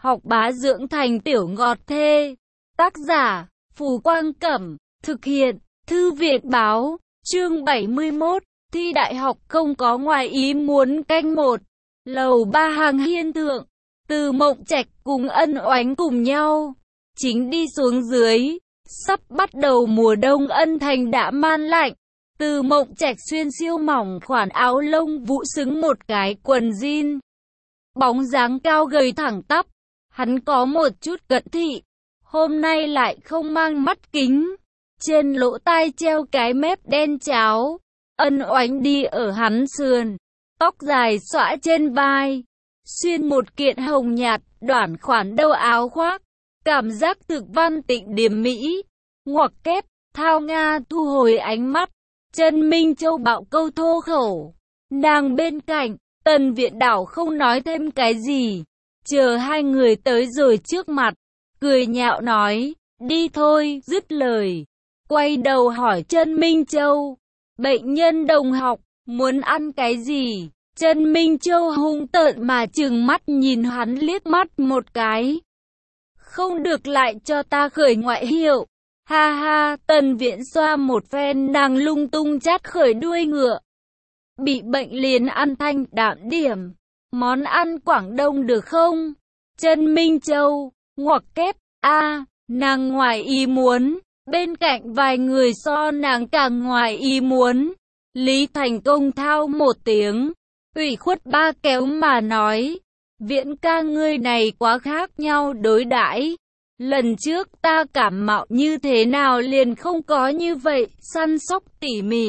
học bá dưỡng thành tiểu ngọt thê. Tác giả, Phù Quang Cẩm, thực hiện, Thư viện Báo, chương 71, thi đại học không có ngoài ý muốn canh 1, lầu 3 hàng hiên thượng, Từ Mộng Trạch cùng Ân Oánh cùng nhau, chính đi xuống dưới, sắp bắt đầu mùa đông Ân Thành đã man lạnh. Từ Mộng Trạch xuyên siêu mỏng khoản áo lông vũ xứng một cái quần jean. Bóng dáng cao gầy thẳng tắp, hắn có một chút cận thị, hôm nay lại không mang mắt kính, trên lỗ tai treo cái mép đen cháo. Ân Oánh đi ở hắn sườn, tóc dài xõa trên vai, xuyên một kiện hồng nhạt, đoản khoản đầu áo khoác, cảm giác thực văn tịnh điềm mỹ. Ngoặc kép, Thao Nga thu hồi ánh mắt, Trần Minh Châu bạo câu thô khẩu. Nàng bên cạnh, Tần Viện Đảo không nói thêm cái gì, chờ hai người tới rồi trước mặt, cười nhạo nói, đi thôi, dứt lời. Quay đầu hỏi Trần Minh Châu, bệnh nhân đồng học, muốn ăn cái gì? Trần Minh Châu hung tợn mà trừng mắt nhìn hắn liếc mắt một cái. Không được lại cho ta khởi ngoại hiệu. Ha ha, Tần Viện xoa một phen nàng lung tung chát khởi đuôi ngựa. Bị bệnh liền ăn thanh đạm điểm. Món ăn Quảng Đông được không? Trần Minh Châu, ngoặc kép, nàng ngoài ý muốn. Bên cạnh vài người so nàng càng ngoài ý muốn. Lý Thành Công thao một tiếng, ủy khuất ba kéo mà nói, Viễn ca ngươi này quá khác nhau đối đãi. Lần trước ta cảm mạo như thế nào liền không có như vậy, săn sóc tỉ mỉ.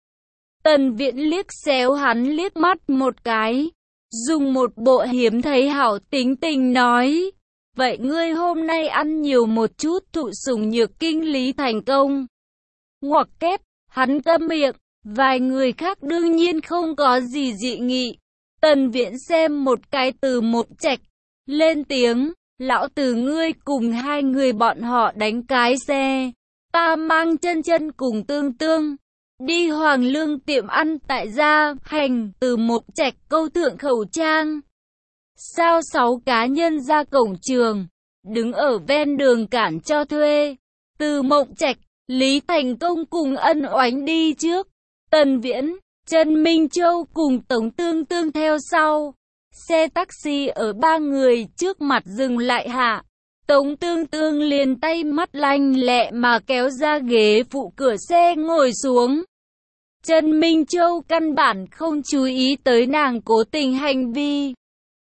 Tần Viễn liếc xéo hắn liếc mắt một cái, dùng một bộ hiếm thấy hảo tính tình nói, vậy ngươi hôm nay ăn nhiều một chút thụ sủng nhược kinh. Lý Thành Công ngoặc kép, hắn câm miệng, vài người khác đương nhiên không có gì dị nghị. Tần Viễn xem một cái Từ Mộng Trạch, lên tiếng, lão Từ ngươi cùng hai người bọn họ đánh cái xe, ta mang chân chân cùng Tương Tương đi Hoàng Lương tiệm ăn tại gia hành. Từ Mộng Trạch câu thượng khẩu trang, sao 6 cá nhân ra cổng trường, đứng ở ven đường cản cho thuê. Từ Mộng Trạch, Lý Thành Công cùng Ân Oánh đi trước, Tần Viễn, Trần Minh Châu cùng Tống Tương Tương theo sau. Xe taxi ở ba người trước mặt dừng lại hạ. Tống Tương Tương liền tay mắt lanh lẹ mà kéo ra ghế phụ cửa xe ngồi xuống. Trần Minh Châu căn bản không chú ý tới nàng cố tình hành vi,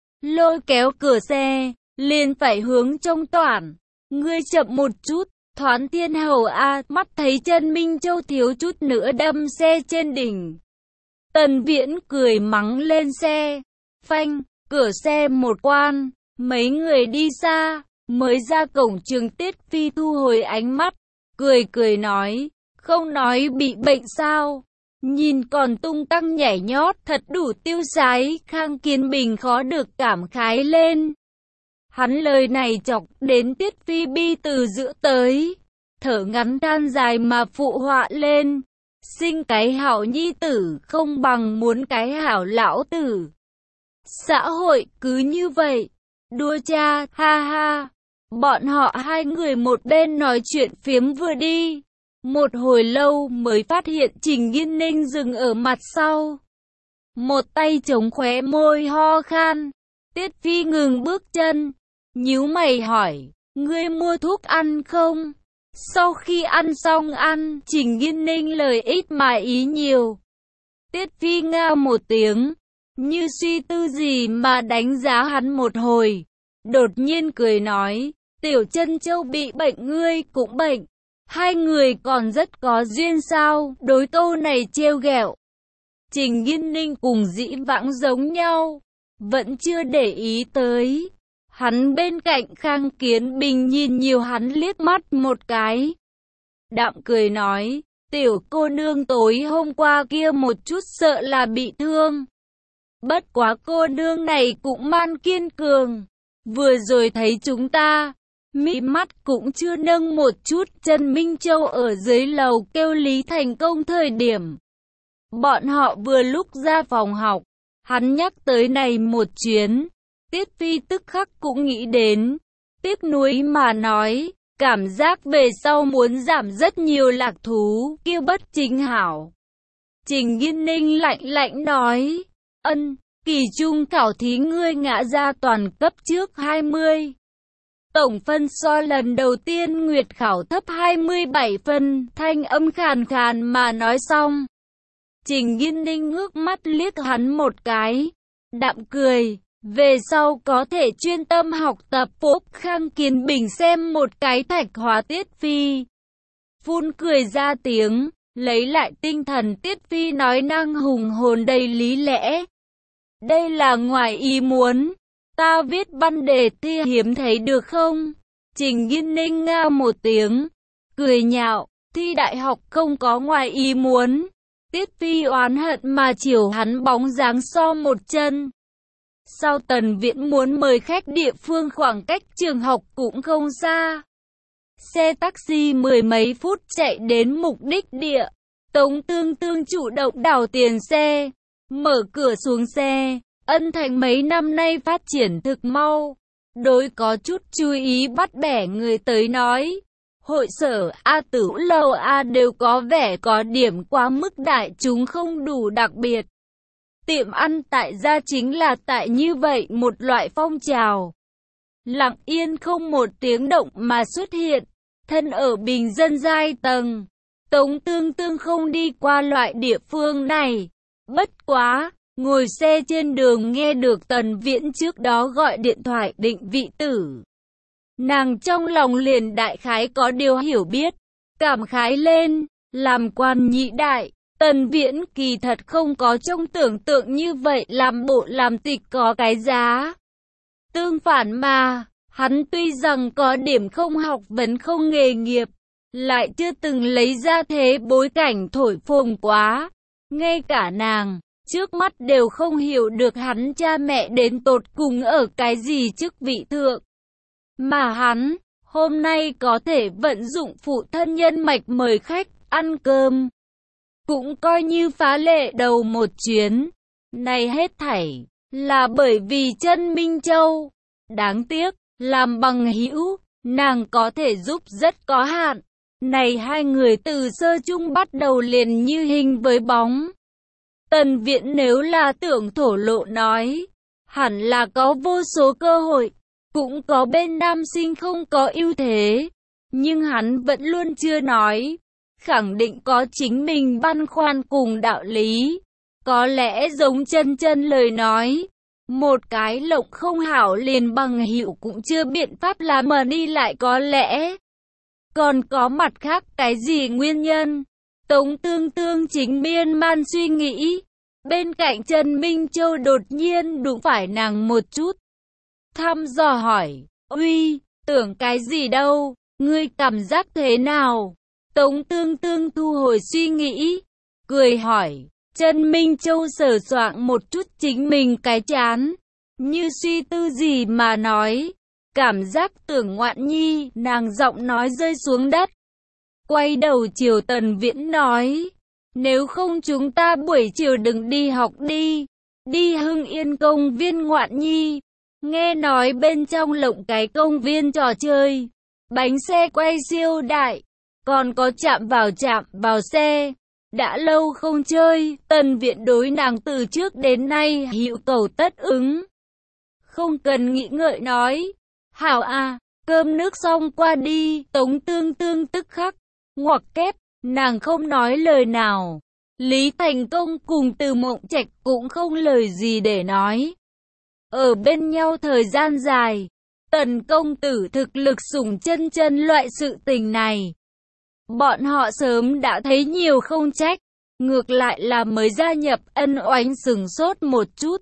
lôi kéo cửa xe, liền phải hướng trong toản. Ngươi chậm một chút, Thoán Thiên Hầu mắt thấy Trần Minh Châu thiếu chút nữa đâm xe trên đỉnh. Tần Viễn cười mắng lên xe, phanh, cửa xe một quan, mấy người đi xa, mới ra cổng trường. Tiết Phi thu hồi ánh mắt, cười nói, không nói bị bệnh sao, nhìn còn tung tăng nhảy nhót thật đủ tiêu sái. Khang Kiến Bình khó được cảm khái lên. Hắn lời này chọc đến Tiết Phi bi từ giữa tới, thở ngắn than dài mà phụ họa lên, sinh cái hảo nhi tử không bằng muốn cái hảo lão tử. Xã hội cứ như vậy, đua cha, ha ha. Bọn họ hai người một bên nói chuyện phiếm vừa đi, một hồi lâu mới phát hiện Trình Nghiên Ninh dừng ở mặt sau, một tay chống khóe môi ho khan. Tiết Phi ngừng bước chân, nhíu mày hỏi, ngươi mua thuốc ăn không? Sau khi ăn xong ăn, Trình Nghiên Ninh lời ít mà ý nhiều. Tiết Phi ngao một tiếng, như suy tư gì mà đánh giá hắn một hồi, đột nhiên cười nói, Tiểu Chân Châu bị bệnh ngươi cũng bệnh, hai người còn rất có duyên sao? Đối câu này trêu ghẹo, Trình Nghiên Ninh cùng dĩ vãng giống nhau, vẫn chưa để ý tới. Hắn bên cạnh Khang Kiến Bình nhìn nhiều hắn liếc mắt một cái, đạm cười nói, tiểu cô nương tối hôm qua kia một chút sợ là bị thương. Bất quá cô nương này cũng man kiên cường, vừa rồi thấy chúng ta, mí mắt cũng chưa nâng một chút. Trần Minh Châu ở dưới lầu kêu Lý Thành Công thời điểm, bọn họ vừa lúc ra phòng học, hắn nhắc tới này một chuyến, Tiết Phi tức khắc cũng nghĩ đến, tiếc nuối mà nói, cảm giác về sau muốn giảm rất nhiều lạc thú, kiêu bất chính hảo. Trình Nghiên Ninh lạnh lạnh nói, ân, kỳ trung khảo thí ngươi ngã ra toàn cấp trước 20. Tổng phân so lần đầu tiên Nguyệt khảo thấp 27 phân, thanh âm khàn khàn mà nói xong. Trình Nghiên Ninh ngước mắt liếc hắn một cái, đạm cười, về sau có thể chuyên tâm học tập. Phúc Khang Kiến Bình xem một cái Thạch Hóa Tiết Phi, phun cười ra tiếng, lấy lại tinh thần. Tiết Phi nói năng hùng hồn đầy lý lẽ, đây là ngoài ý muốn, ta viết văn đề thi hiếm thấy được không? Trình Nghiên Ninh nga một tiếng, cười nhạo, thi đại học không có ngoài ý muốn. Tiết Phi oán hận mà chiều hắn bóng dáng so một chân. Sau Tần Viễn muốn mời khách địa phương khoảng cách trường học cũng không xa. Xe taxi mười mấy phút chạy đến mục đích địa. Tống Tương Tương chủ động đảo tiền xe, mở cửa xuống xe. Ân Thành mấy năm nay phát triển thực mau. Đối có chút chú ý bắt bẻ người tới nói, hội sở A Tử Lầu A đều có vẻ có điểm quá mức đại chúng không đủ đặc biệt. Tiệm ăn tại gia chính là tại như vậy một loại phong trào. Lặng yên không một tiếng động mà xuất hiện, thân ở bình dân giai tầng. Tống Tương Tương không đi qua loại địa phương này. Bất quá, ngồi xe trên đường nghe được Tần Viễn trước đó gọi điện thoại định vị tử. Nàng trong lòng liền đại khái có điều hiểu biết, cảm khái lên, làm quan nhị đại. Tần Viễn kỳ thật không có trong tưởng tượng như vậy làm bộ làm tịch có cái giá. Tương phản mà, hắn tuy rằng có điểm không học vấn không nghề nghiệp, lại chưa từng lấy ra thế bối cảnh thổi phồng quá. Ngay cả nàng, trước mắt đều không hiểu được hắn cha mẹ đến tột cùng ở cái gì chức vị thượng. Mà hắn, hôm nay có thể vận dụng phụ thân nhân mạch mời khách ăn cơm. Cũng coi như phá lệ đầu một chuyến. Này hết thảy là bởi vì Chân Minh Châu. Đáng tiếc, làm bằng hữu, nàng có thể giúp rất có hạn. Này hai người từ sơ chung bắt đầu liền như hình với bóng. Tần Viễn nếu là tưởng thổ lộ nói, hẳn là có vô số cơ hội, cũng có bên nam sinh không có ưu thế. Nhưng hắn vẫn luôn chưa nói. Khẳng định có chính mình băn khoăn cùng đạo lý. Có lẽ giống Chân Chân lời nói, một cái lộng không hảo liền bằng hữu cũng chưa biện pháp làm mà đi lại có lẽ. Còn có mặt khác cái gì nguyên nhân? Tống Tương Tương chính miên man suy nghĩ. Bên cạnh Trần Minh Châu đột nhiên đụng phải nàng một chút. Thăm dò hỏi, uy, tưởng cái gì đâu, ngươi cảm giác thế nào? Tống Tương Tương thu hồi suy nghĩ, cười hỏi. Trần Minh Châu sờ soạng một chút chính mình cái trán, như suy tư gì mà nói. Cảm giác tưởng ngoạn nhi, nàng giọng nói rơi xuống đất. Quay đầu chiều Tần Viễn nói, nếu không chúng ta buổi chiều đừng đi học đi, đi Hưng Yên công viên ngoạn nhi. Nghe nói bên trong lộng cái công viên trò chơi, bánh xe quay siêu đại, còn có chạm vào xe. Đã lâu không chơi, Tần Viễn đối nàng từ trước đến nay hữu cầu tất ứng. Không cần nghĩ ngợi nói, hảo à, cơm nước xong qua đi. Tống Tương Tương tức khắc ngoặc kép, nàng không nói lời nào. Lý Thành Công cùng Từ Mộng Trạch cũng không lời gì để nói. Ở bên nhau thời gian dài, Tần công tử thực lực sủng Chân Chân loại sự tình này, bọn họ sớm đã thấy nhiều không trách. Ngược lại là mới gia nhập ân oánh sừng sốt một chút.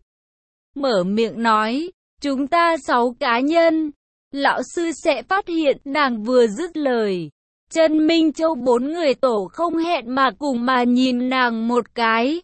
Mở miệng nói, chúng ta 6 cá nhân, lão sư sẽ phát hiện. Nàng vừa dứt lời, Trần Minh Châu 4 người tổ không hẹn mà cùng mà nhìn nàng một cái.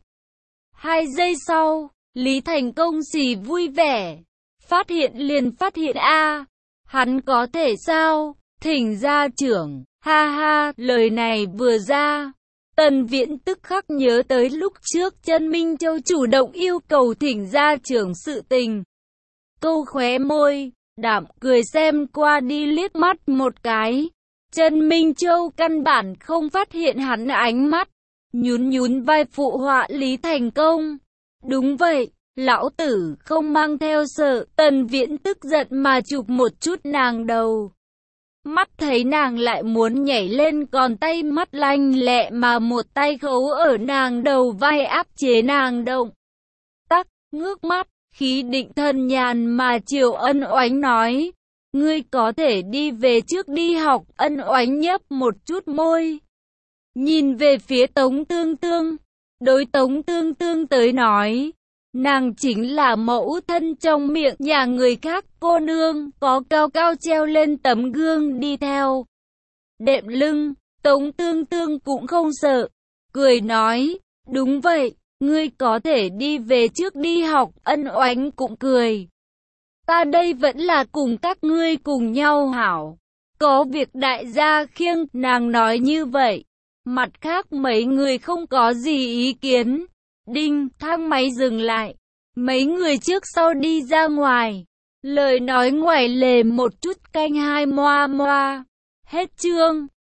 2 giây sau, Lý Thành Công xì vui vẻ. Phát hiện liền phát hiện a, hắn có thể sao? Thỉnh gia trưởng, ha ha, lời này vừa ra. Tần Viễn tức khắc nhớ tới lúc trước Trần Minh Châu chủ động yêu cầu thỉnh gia trưởng sự tình. câu khóe môi, đạm cười xem qua đi liếc mắt một cái. Trần Minh Châu căn bản không phát hiện hắn ánh mắt, nhún nhún vai phụ họa Lý Thành Công. Đúng vậy, lão tử không mang theo sợ. Tần Viễn tức giận mà chụp một chút nàng đầu. Mắt thấy nàng lại muốn nhảy lên, còn tay mắt lanh lẹ mà một tay khấu ở nàng đầu vai áp chế nàng động. Tắc, ngước mắt, khí định thần nhàn mà chiều Ân Oánh nói. Ngươi có thể đi về trước đi học. Ân Oánh nhấp một chút môi, nhìn về phía Tống Tương Tương. Đối Tống Tương Tương tới nói, nàng chính là mẫu thân trong miệng nhà người khác cô nương, có cao cao treo lên tấm gương đi theo. Đệm lưng, Tống Tương Tương cũng không sợ, cười nói, đúng vậy, ngươi có thể đi về trước đi học. Ân Oánh cũng cười. Ta đây vẫn là cùng các ngươi cùng nhau hảo. Có việc đại gia khiêng, nàng nói như vậy. Mặt khác mấy người không có gì ý kiến. Đinh, thang máy dừng lại. Mấy người trước sau đi ra ngoài. Lời nói ngoài lề một chút canh hai moa moa. Hết chương.